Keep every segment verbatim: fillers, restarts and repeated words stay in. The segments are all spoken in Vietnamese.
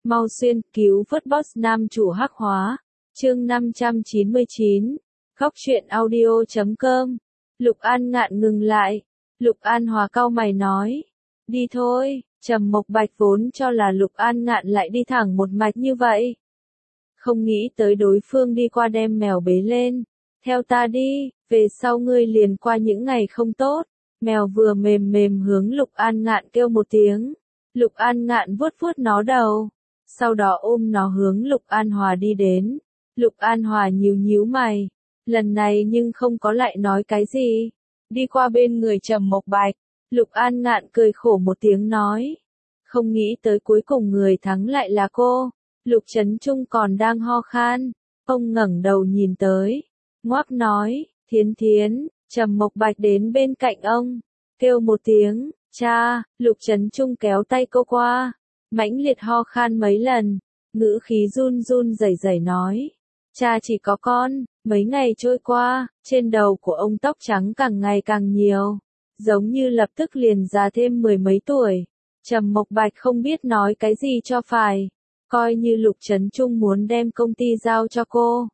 Mau xuyên, cứu vớt boss nam chủ hắc hóa. Chương năm trăm chín mươi chín. Góc truyện audio chấm com. Lục An Ngạn ngừng lại. Lục An Hòa cau mày nói. Đi thôi. Trầm Mộc Bạch vốn cho là Lục An Ngạn lại đi thẳng một mạch như vậy. Không nghĩ tới đối phương đi qua đem mèo bế lên. Theo ta đi, về sau ngươi liền qua những ngày không tốt. Mèo vừa mềm mềm hướng Lục An Ngạn kêu một tiếng. Lục An Ngạn vuốt vuốt nó đầu. Sau đó ôm nó hướng Lục An Hòa đi đến. Lục An Hòa nhíu nhíu mày. Lần này nhưng không có lại nói cái gì. Đi qua bên người Trầm Mộc Bạch. Lục An Ngạn cười khổ một tiếng nói. Không nghĩ tới cuối cùng người thắng lại là cô. Lục Chấn Trung còn đang ho khan. Ông ngẩng đầu nhìn tới. Ngoác nói, Thiến Thiến. Trầm Mộc Bạch đến bên cạnh ông. Kêu một tiếng, cha. Lục Chấn Trung kéo tay cô qua. Mãnh liệt ho khan mấy lần. Ngữ khí run run rẩy rẩy nói. Cha chỉ có con. Mấy ngày trôi qua, trên đầu của ông tóc trắng càng ngày càng nhiều. Giống như lập tức liền già thêm mười mấy tuổi. Trầm Mộc Bạch không biết nói cái gì cho phải. Coi như Lục Chấn Trung muốn đem công ty giao cho cô.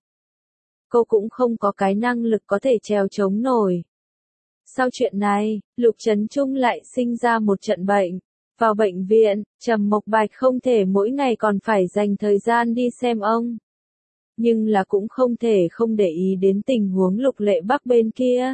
Cô cũng không có cái năng lực có thể trèo chống nổi. Sau chuyện này, Lục Chấn Trung lại sinh ra một trận bệnh. Vào bệnh viện, Trầm Mộc Bạch không thể mỗi ngày còn phải dành thời gian đi xem ông. Nhưng là cũng không thể không để ý đến tình huống Lục Lệ Bắc bên kia.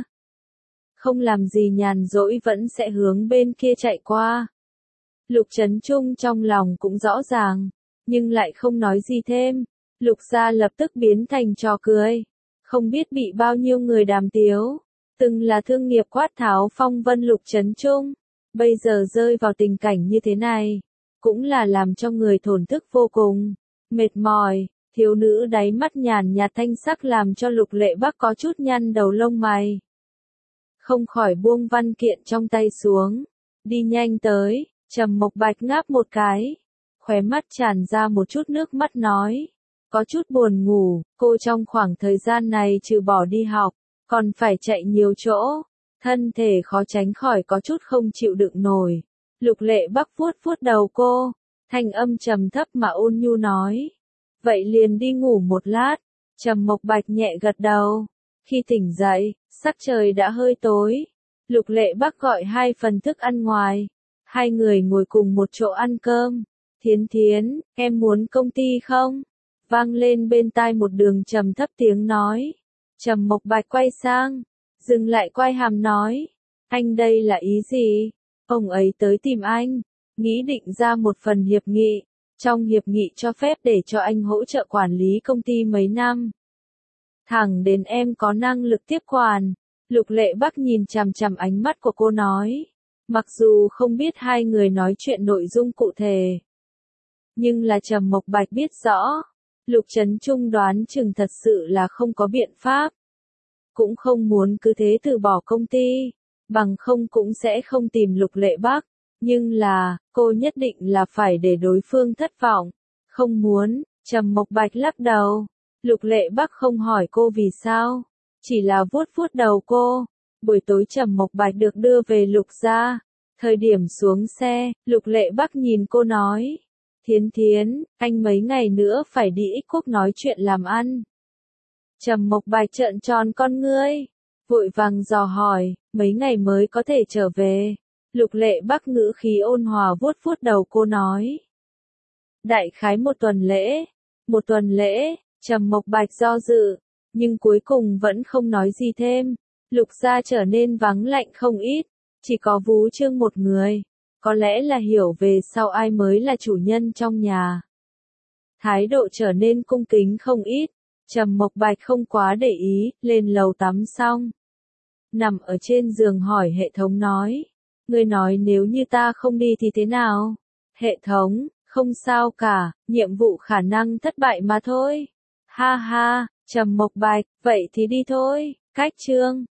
Không làm gì nhàn rỗi vẫn sẽ hướng bên kia chạy qua. Lục Chấn Trung trong lòng cũng rõ ràng, nhưng lại không nói gì thêm. Lục gia lập tức biến thành trò cười. Không biết bị bao nhiêu người đàm tiếu. Từng là thương nghiệp quát tháo phong vân Lục Chấn Trung. Bây giờ rơi vào tình cảnh như thế này. Cũng là làm cho người thổn thức vô cùng. Mệt mỏi, thiếu nữ đáy mắt nhàn nhạt thanh sắc làm cho Lục Lệ Bắc có chút nhăn đầu lông mày. Không khỏi buông văn kiện trong tay xuống. Đi nhanh tới, Trầm Mộc Bạch ngáp một cái. Khóe mắt tràn ra một chút nước mắt nói. Có chút buồn ngủ, cô trong khoảng thời gian này trừ bỏ đi học, còn phải chạy nhiều chỗ. Thân thể khó tránh khỏi có chút không chịu đựng nổi. Lục Lệ Bắc vuốt vuốt đầu cô. Thanh âm trầm thấp mà ôn nhu nói. Vậy liền đi ngủ một lát. Trầm Mộc Bạch nhẹ gật đầu. Khi tỉnh dậy, sắc trời đã hơi tối. Lục Lệ Bắc gọi hai phần thức ăn ngoài. Hai người ngồi cùng một chỗ ăn cơm. Thiến Thiến, em muốn công ty không? Vang lên bên tai một đường trầm thấp tiếng nói. Trầm Mộc Bạch quay sang. Dừng lại quay hàm nói. Anh đây là ý gì? Ông ấy tới tìm anh. Nghĩ định ra một phần hiệp nghị. Trong hiệp nghị cho phép để cho anh hỗ trợ quản lý công ty mấy năm. Thẳng đến em có năng lực tiếp quản. Lục Lệ Bắc nhìn chằm chằm ánh mắt của cô nói. Mặc dù không biết hai người nói chuyện nội dung cụ thể. Nhưng là Trầm Mộc Bạch biết rõ. Lục Chấn Trung đoán chừng thật sự là không có biện pháp. Cũng không muốn cứ thế từ bỏ công ty. Bằng không cũng sẽ không tìm Lục Lệ Bắc. Nhưng là, cô nhất định là phải để đối phương thất vọng. Không muốn, Trầm Mộc Bạch lắc đầu. Lục Lệ Bắc không hỏi cô vì sao. Chỉ là vuốt vuốt đầu cô. Buổi tối Trầm Mộc Bạch được đưa về Lục gia. Thời điểm xuống xe, Lục Lệ Bắc nhìn cô nói. Thiến Thiến, anh mấy ngày nữa phải đi Ích Quốc nói chuyện làm ăn. Trầm Mộc Bạch trợn tròn con ngươi. Vội vàng dò hỏi, mấy ngày mới có thể trở về. Lục Lệ Bắc ngữ khí ôn hòa vuốt vuốt đầu cô nói. Đại khái một tuần lễ. Một tuần lễ, Trầm Mộc Bạch do dự. Nhưng cuối cùng vẫn không nói gì thêm. Lục gia trở nên vắng lạnh không ít. Chỉ có Vú Trương một người. Có lẽ là hiểu về sau ai mới là chủ nhân trong nhà. Thái độ trở nên cung kính không ít. Trầm Mộc Bạch không quá để ý, lên lầu tắm xong. Nằm ở trên giường hỏi hệ thống nói. Ngươi nói nếu như ta không đi thì thế nào? Hệ thống, không sao cả, nhiệm vụ khả năng thất bại mà thôi. Ha ha, Trầm Mộc Bạch, vậy thì đi thôi, cách chương.